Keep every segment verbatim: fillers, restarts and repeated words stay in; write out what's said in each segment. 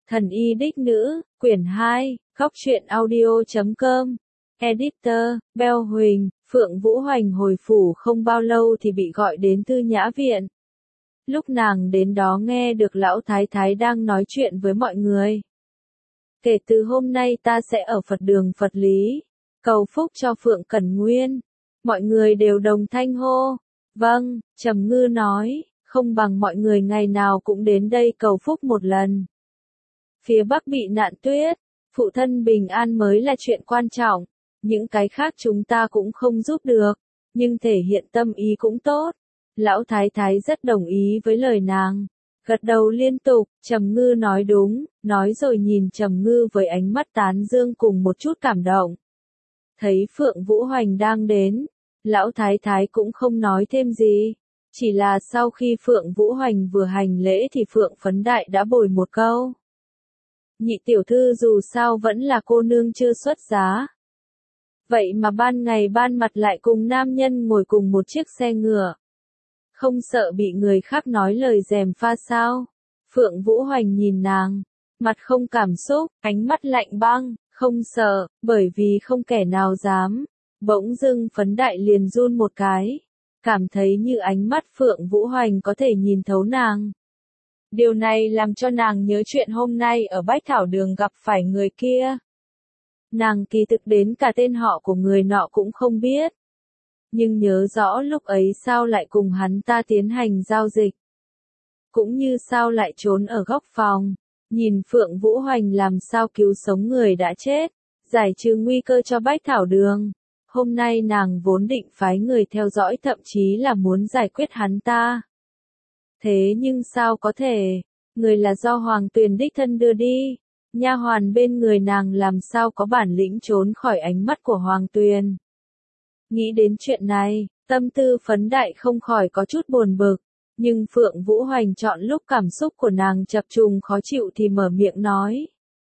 Thần y đích nữ, quyển hai, góc truyện audio chấm com. Editor, Bell Huỳnh, Phượng Vũ Hoành hồi phủ không bao lâu thì bị gọi đến Thư Nhã Viện. Lúc nàng đến đó nghe được lão thái thái đang nói chuyện với mọi người. Kể từ hôm nay ta sẽ ở Phật đường Phật Lý, cầu phúc cho Phượng Cẩn Nguyên. Mọi người đều đồng thanh hô. Vâng, Trầm Ngư nói, không bằng mọi người ngày nào cũng đến đây cầu phúc một lần. Phía Bắc bị nạn tuyết, phụ thân bình an mới là chuyện quan trọng, những cái khác chúng ta cũng không giúp được, nhưng thể hiện tâm ý cũng tốt. Lão thái thái rất đồng ý với lời nàng, gật đầu liên tục. Trầm Ngư nói đúng, nói rồi nhìn Trầm Ngư với ánh mắt tán dương cùng một chút cảm động. Thấy Phượng Vũ Hoành đang đến, lão thái thái cũng không nói thêm gì, chỉ là sau khi Phượng Vũ Hoành vừa hành lễ thì Phượng Phấn Đại đã bồi một câu. Nhị tiểu thư dù sao vẫn là cô nương chưa xuất giá. Vậy mà ban ngày ban mặt lại cùng nam nhân ngồi cùng một chiếc xe ngựa. Không sợ bị người khác nói lời gièm pha sao? Phượng Vũ Hoành nhìn nàng, mặt không cảm xúc, ánh mắt lạnh băng, không sợ, bởi vì không kẻ nào dám. Bỗng dưng Phấn Đại liền run một cái, cảm thấy như ánh mắt Phượng Vũ Hoành có thể nhìn thấu nàng. Điều này làm cho nàng nhớ chuyện hôm nay ở Bách Thảo Đường gặp phải người kia. Nàng kỳ thực đến cả tên họ của người nọ cũng không biết. Nhưng nhớ rõ lúc ấy sao lại cùng hắn ta tiến hành giao dịch. Cũng như sao lại trốn ở góc phòng, nhìn Phượng Vũ Hoành làm sao cứu sống người đã chết, giải trừ nguy cơ cho Bách Thảo Đường. Hôm nay nàng vốn định phái người theo dõi, thậm chí là muốn giải quyết hắn ta. Thế nhưng sao có thể, người là do Hoàng Tuyền đích thân đưa đi, nha hoàn bên người nàng làm sao có bản lĩnh trốn khỏi ánh mắt của Hoàng Tuyền. Nghĩ đến chuyện này, tâm tư Phấn Đại không khỏi có chút buồn bực, nhưng Phượng Vũ Hoành chọn lúc cảm xúc của nàng chập trùng khó chịu thì mở miệng nói.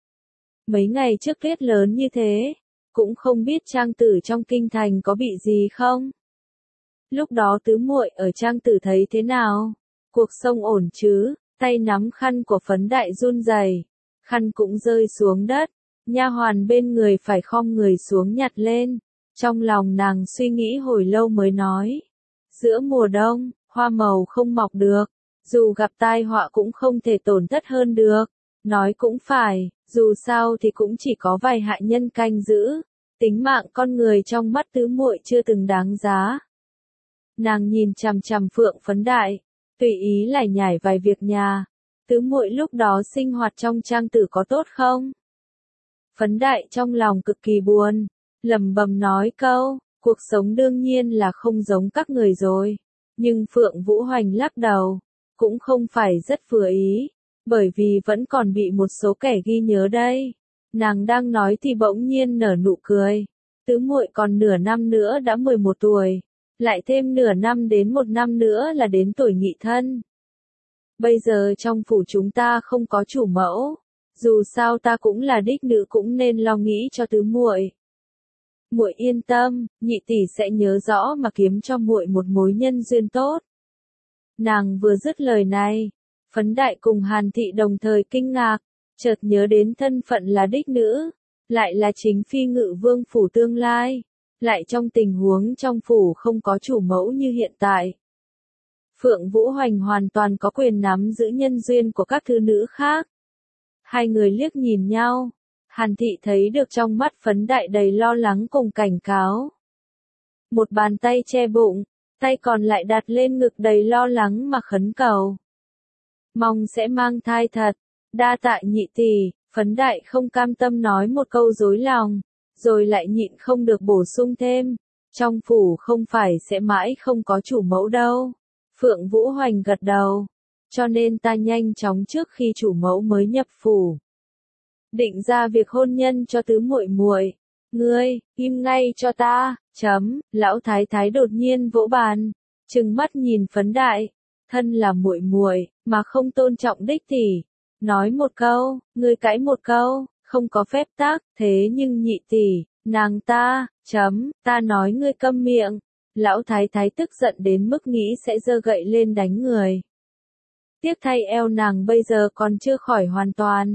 Mấy ngày trước tuyết lớn như thế, cũng không biết Trang Tử trong kinh thành có bị gì không? Lúc đó tứ muội ở Trang Tử thấy thế nào? Cuộc sống ổn chứ? Tay nắm khăn của Phấn Đại run rẩy, khăn cũng rơi xuống đất, nha hoàn bên người phải khom người xuống nhặt lên. Trong lòng nàng suy nghĩ hồi lâu mới nói, giữa mùa đông, hoa màu không mọc được, dù gặp tai họa cũng không thể tổn thất hơn được. Nói cũng phải, dù sao thì cũng chỉ có vài hạ nhân canh giữ, tính mạng con người trong mắt tứ muội chưa từng đáng giá. Nàng nhìn chằm chằm Phượng Phấn Đại, tùy ý lải nhải vài việc nhà. Tứ muội lúc đó sinh hoạt trong Trang Tử có tốt không? Phấn Đại trong lòng cực kỳ buồn, lẩm bẩm nói câu, cuộc sống đương nhiên là không giống các người rồi. Nhưng Phượng Vũ Hoành lắc đầu, cũng không phải rất vừa ý, bởi vì vẫn còn bị một số kẻ ghi nhớ đây. Nàng đang nói thì bỗng nhiên nở nụ cười. Tứ muội còn nửa năm nữa đã mười một tuổi, lại thêm nửa năm đến một năm nữa là đến tuổi nghị thân. Bây giờ trong phủ chúng ta không có chủ mẫu, dù sao ta cũng là đích nữ cũng nên lo nghĩ cho tứ muội. Muội yên tâm, nhị tỷ sẽ nhớ rõ mà kiếm cho muội một mối nhân duyên tốt. Nàng vừa dứt lời này, Phấn Đại cùng Hàn Thị đồng thời kinh ngạc, chợt nhớ đến thân phận là đích nữ, lại là chính phi ngự vương phủ tương lai, lại trong tình huống trong phủ không có chủ mẫu như hiện tại. Phượng Vũ Hoành hoàn toàn có quyền nắm giữ nhân duyên của các thư nữ khác. Hai người liếc nhìn nhau, Hàn Thị thấy được trong mắt Phấn Đại đầy lo lắng cùng cảnh cáo. Một bàn tay che bụng, tay còn lại đặt lên ngực đầy lo lắng mà khấn cầu. Mong sẽ mang thai thật, đa tạ nhị tỷ. Phấn Đại không cam tâm nói một câu dối lòng, rồi lại nhịn không được bổ sung thêm, trong phủ không phải sẽ mãi không có chủ mẫu đâu. Phượng Vũ Hoành gật đầu, cho nên ta nhanh chóng trước khi chủ mẫu mới nhập phủ, định ra việc hôn nhân cho tứ muội muội. Ngươi, im ngay cho ta, chấm. Lão thái thái đột nhiên vỗ bàn, trừng mắt nhìn Phấn Đại, thân là muội muội mà không tôn trọng đích tỷ, nói một câu, ngươi cãi một câu, không có phép tắc. Thế nhưng nhị tỷ, nàng ta, chấm, ta nói ngươi câm miệng. Lão thái thái tức giận đến mức nghĩ sẽ giơ gậy lên đánh người. Tiếc thay eo nàng bây giờ còn chưa khỏi hoàn toàn,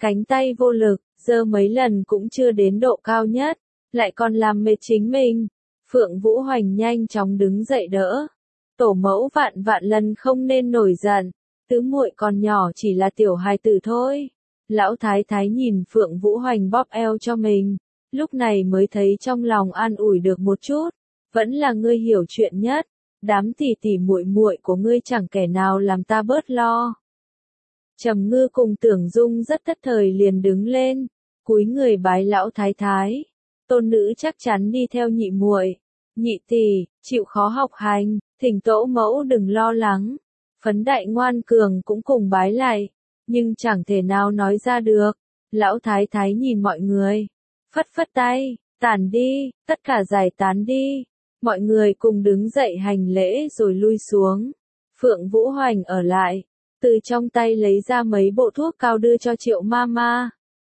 cánh tay vô lực, giơ mấy lần cũng chưa đến độ cao nhất, lại còn làm mệt chính mình. Phượng Vũ Hoành nhanh chóng đứng dậy đỡ. Tổ mẫu vạn vạn lần không nên nổi giận, tứ muội còn nhỏ chỉ là tiểu hài tử thôi. Lão thái thái nhìn Phượng Vũ Hoành bóp eo cho mình, lúc này mới thấy trong lòng an ủi được một chút, vẫn là ngươi hiểu chuyện nhất, đám tỷ tỷ muội muội của ngươi chẳng kẻ nào làm ta bớt lo. Trầm Ngư cùng Tưởng Dung rất tất thời liền đứng lên, cúi người bái lão thái thái. Tôn nữ chắc chắn đi theo nhị muội. Nhị tỷ, chịu khó học hành, thỉnh tổ mẫu đừng lo lắng. Phấn đại ngoan cường cũng cùng bái lại, nhưng chẳng thể nào nói ra được. Lão thái thái nhìn mọi người, phất phất tay, tản đi, tất cả giải tán đi. Mọi người cùng đứng dậy hành lễ rồi lui xuống. Phượng Vũ Hoành ở lại, từ trong tay lấy ra mấy bộ thuốc cao đưa cho Triệu Mama.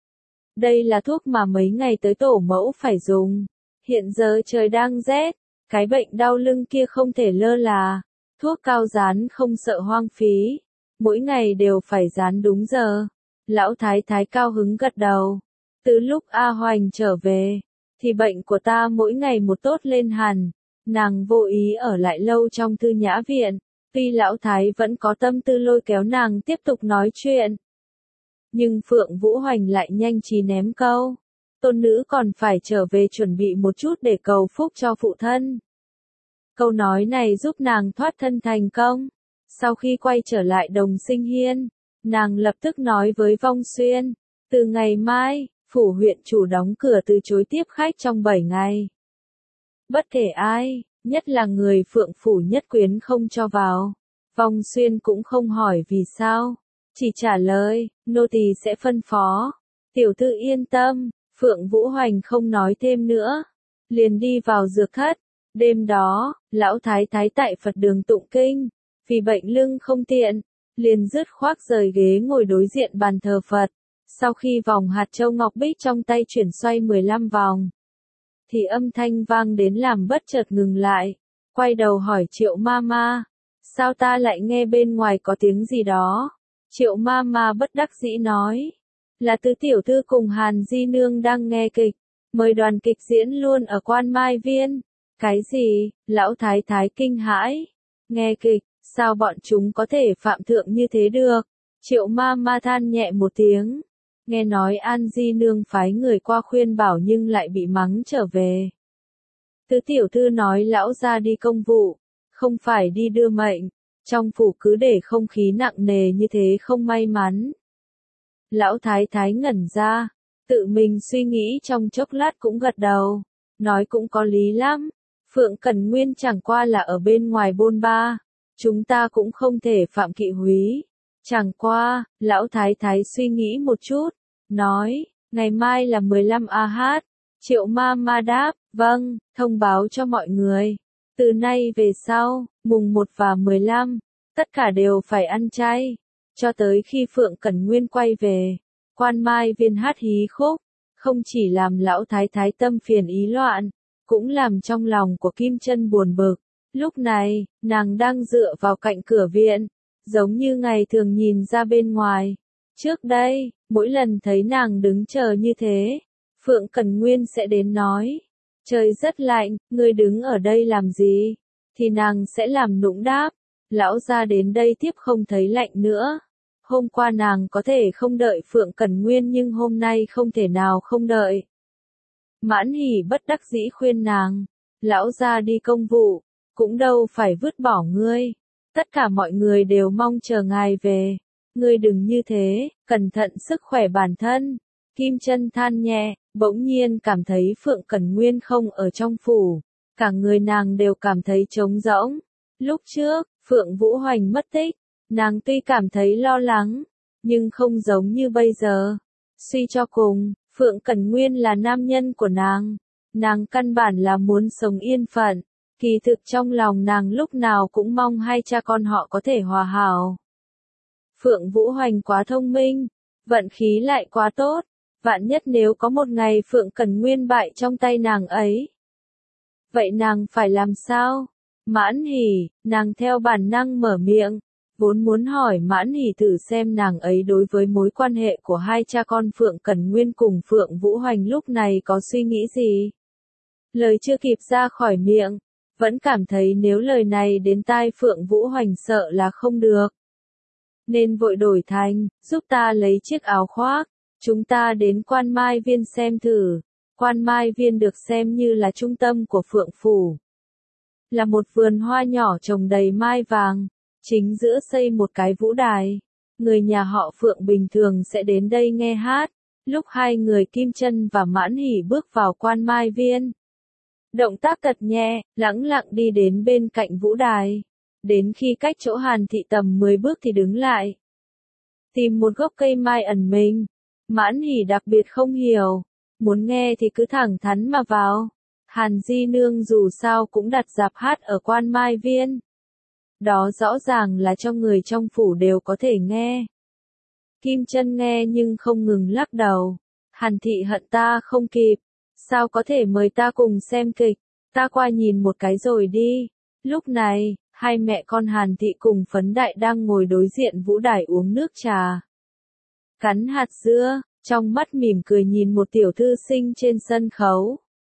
Đây là thuốc mà mấy ngày tới tổ mẫu phải dùng. Hiện giờ trời đang rét, cái bệnh đau lưng kia không thể lơ là. Thuốc cao dán không sợ hoang phí, mỗi ngày đều phải dán đúng giờ. Lão thái thái cao hứng gật đầu. Từ lúc A Hoành trở về, thì bệnh của ta mỗi ngày một tốt lên hẳn. Nàng vô ý ở lại lâu trong Thư Nhã Viện, tuy lão thái vẫn có tâm tư lôi kéo nàng tiếp tục nói chuyện. Nhưng Phượng Vũ Hoành lại nhanh trí ném câu. Tôn nữ còn phải trở về chuẩn bị một chút để cầu phúc cho phụ thân. Câu nói này giúp nàng thoát thân thành công. Sau khi quay trở lại Đồng Sinh Hiên, nàng lập tức nói với Vong Xuyên, từ ngày mai, phủ huyện chủ đóng cửa từ chối tiếp khách trong bảy ngày. Bất kể ai, nhất là người Phượng phủ nhất quyến không cho vào. Vong Xuyên cũng không hỏi vì sao, chỉ trả lời, nô tỳ sẽ phân phó. Tiểu thư yên tâm, Phượng Vũ Hoành không nói thêm nữa, liền đi vào dược thất. Đêm đó, lão thái thái tại Phật đường tụng kinh, vì bệnh lưng không tiện, liền dứt khoác rời ghế ngồi đối diện bàn thờ Phật. Sau khi vòng hạt châu ngọc bích trong tay chuyển xoay mười lăm vòng, thì âm thanh vang đến làm bất chợt ngừng lại, quay đầu hỏi Triệu Mama, sao ta lại nghe bên ngoài có tiếng gì đó? Triệu Mama bất đắc dĩ nói, là tứ tiểu thư cùng Hàn Di Nương đang nghe kịch, mời đoàn kịch diễn luôn ở Quan Mai Viên. Cái gì? Lão thái thái kinh hãi. Nghe kịch, sao bọn chúng có thể phạm thượng như thế được? Triệu Mama than nhẹ một tiếng. Nghe nói An Di Nương phái người qua khuyên bảo nhưng lại bị mắng trở về. Tứ tiểu thư nói lão ra đi công vụ, không phải đi đưa mệnh. Trong phủ cứ để không khí nặng nề như thế không may mắn. Lão thái thái ngẩn ra, tự mình suy nghĩ trong chốc lát cũng gật đầu. Nói cũng có lý lắm. Phượng Cẩn Nguyên chẳng qua là ở bên ngoài bôn ba. Chúng ta cũng không thể phạm kỵ húy. Chẳng qua, lão thái thái suy nghĩ một chút. Nói, ngày mai là mười lăm A Hát. Triệu Mama đáp, vâng, thông báo cho mọi người. Từ nay về sau, mùng một và mười lăm, tất cả đều phải ăn chay. Cho tới khi Phượng Cẩn Nguyên quay về, Quan Mai Viên hát hí khúc, không chỉ làm lão thái thái tâm phiền ý loạn, cũng làm trong lòng của Kim Chân buồn bực. Lúc này, nàng đang dựa vào cạnh cửa viện, giống như ngày thường nhìn ra bên ngoài. Trước đây, mỗi lần thấy nàng đứng chờ như thế, Phượng Cẩn Nguyên sẽ đến nói, trời rất lạnh, ngươi đứng ở đây làm gì? Thì nàng sẽ làm nũng đáp, lão gia đến đây tiếp không thấy lạnh nữa. Hôm qua nàng có thể không đợi Phượng Cẩn Nguyên nhưng hôm nay không thể nào không đợi. Mãn Hỉ bất đắc dĩ khuyên nàng, lão gia đi công vụ, cũng đâu phải vứt bỏ ngươi. Tất cả mọi người đều mong chờ ngài về. Ngươi đừng như thế, cẩn thận sức khỏe bản thân. Kim Chân than nhẹ, bỗng nhiên cảm thấy Phượng Cẩn Nguyên không ở trong phủ. Cả người nàng đều cảm thấy trống rỗng. Lúc trước, Phượng Vũ Hoành mất tích, nàng tuy cảm thấy lo lắng, nhưng không giống như bây giờ. Suy cho cùng, Phượng Cẩn Nguyên là nam nhân của nàng. Nàng căn bản là muốn sống yên phận. Kỳ thực trong lòng nàng lúc nào cũng mong hai cha con họ có thể hòa hảo. Phượng Vũ Hoành quá thông minh, vận khí lại quá tốt. Vạn nhất nếu có một ngày Phượng Cẩn Nguyên bại trong tay nàng ấy. Vậy nàng phải làm sao? Mãn Hỉ, nàng theo bản năng mở miệng. vốn muốn hỏi Mãn Hỷ thử xem nàng ấy đối với mối quan hệ của hai cha con Phượng Cẩn Nguyên cùng Phượng Vũ Hoành lúc này có suy nghĩ gì. Lời chưa kịp ra khỏi miệng, vẫn cảm thấy nếu lời này đến tai Phượng Vũ Hoành sợ là không được. Nên vội đổi thành, giúp ta lấy chiếc áo khoác, chúng ta đến Quan Mai Viên xem thử. Quan Mai Viên được xem như là trung tâm của Phượng Phủ. Là một vườn hoa nhỏ trồng đầy mai vàng, chính giữa xây một cái vũ đài. Người nhà họ Phượng bình thường sẽ đến đây nghe hát. Lúc hai người Kim Chân và Mãn Hỷ bước vào Quan Mai Viên, động tác cật nhẹ, lẳng lặng đi đến bên cạnh vũ đài. Đến khi cách chỗ Hàn Thị tầm mười bước thì đứng lại. Tìm một gốc cây mai ẩn mình. Mãn Hỷ đặc biệt không hiểu. Muốn nghe thì cứ thẳng thắn mà vào. Hàn Di Nương dù sao cũng đặt dạp hát ở Quan Mai Viên. Đó rõ ràng là cho người trong phủ đều có thể nghe. Kim Chân nghe nhưng không ngừng lắc đầu. Hàn Thị hận ta không kịp. Sao có thể mời ta cùng xem kịch. Ta qua nhìn một cái rồi đi. Lúc này, hai mẹ con Hàn Thị cùng Phấn Đại đang ngồi đối diện vũ đài uống nước trà. Cắn hạt dưa, trong mắt mỉm cười nhìn một tiểu thư sinh trên sân khấu.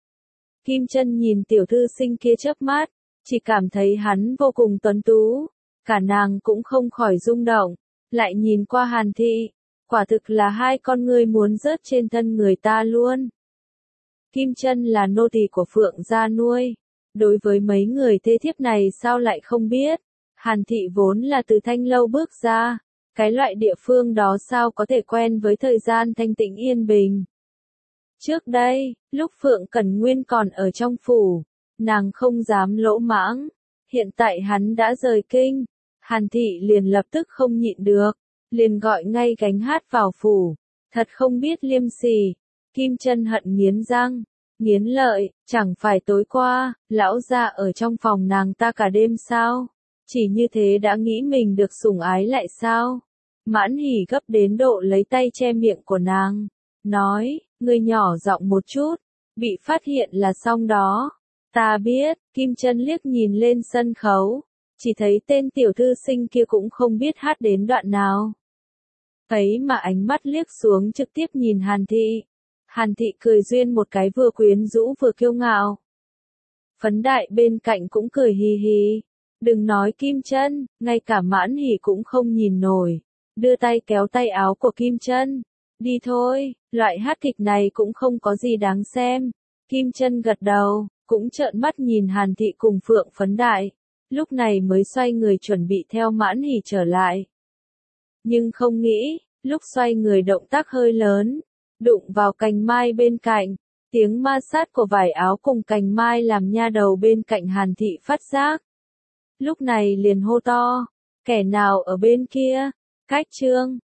Kim Chân nhìn tiểu thư sinh kia chớp mắt, chỉ cảm thấy hắn vô cùng tuấn tú. Cả nàng cũng không khỏi rung động, lại nhìn qua Hàn Thị. Quả thực là hai con ngươi muốn rớt trên thân người ta luôn. Kim Chân là nô tỳ của Phượng gia nuôi. Đối với mấy người thê thiếp này sao lại không biết. Hàn Thị vốn là từ Thanh Lâu bước ra. Cái loại địa phương đó sao có thể quen với thời gian thanh tĩnh yên bình. Trước đây, lúc Phượng Cẩn Nguyên còn ở trong phủ, nàng không dám lỗ mãng. Hiện tại hắn đã rời kinh. Hàn Thị liền lập tức không nhịn được. Liền gọi ngay gánh hát vào phủ. Thật không biết liêm sỉ. Kim Chân hận nghiến răng, nghiến lợi, chẳng phải tối qua, lão gia ở trong phòng nàng ta cả đêm sao? Chỉ như thế đã nghĩ mình được sủng ái lại sao? Mãn Hỷ gấp đến độ lấy tay che miệng của nàng, nói, ngươi nhỏ giọng một chút, bị phát hiện là xong đó. Ta biết, Kim Chân liếc nhìn lên sân khấu, chỉ thấy tên tiểu thư sinh kia cũng không biết hát đến đoạn nào. Thấy mà ánh mắt liếc xuống trực tiếp nhìn Hàn Thị. Hàn Thị cười duyên một cái vừa quyến rũ vừa kiêu ngạo. Phấn Đại bên cạnh cũng cười hì hì. Đừng nói Kim Chân, ngay cả Mãn Hỷ cũng không nhìn nổi. Đưa tay kéo tay áo của Kim Chân. Đi thôi, loại hát kịch này cũng không có gì đáng xem. Kim Chân gật đầu, cũng trợn mắt nhìn Hàn Thị cùng Phượng Phấn Đại. Lúc này mới xoay người chuẩn bị theo Mãn Hỷ trở lại. Nhưng không nghĩ, lúc xoay người động tác hơi lớn. Đụng vào cành mai bên cạnh, tiếng ma sát của vải áo cùng cành mai làm nha đầu bên cạnh Hàn Thị phát giác. Lúc này liền hô to, kẻ nào ở bên kia, cách trương,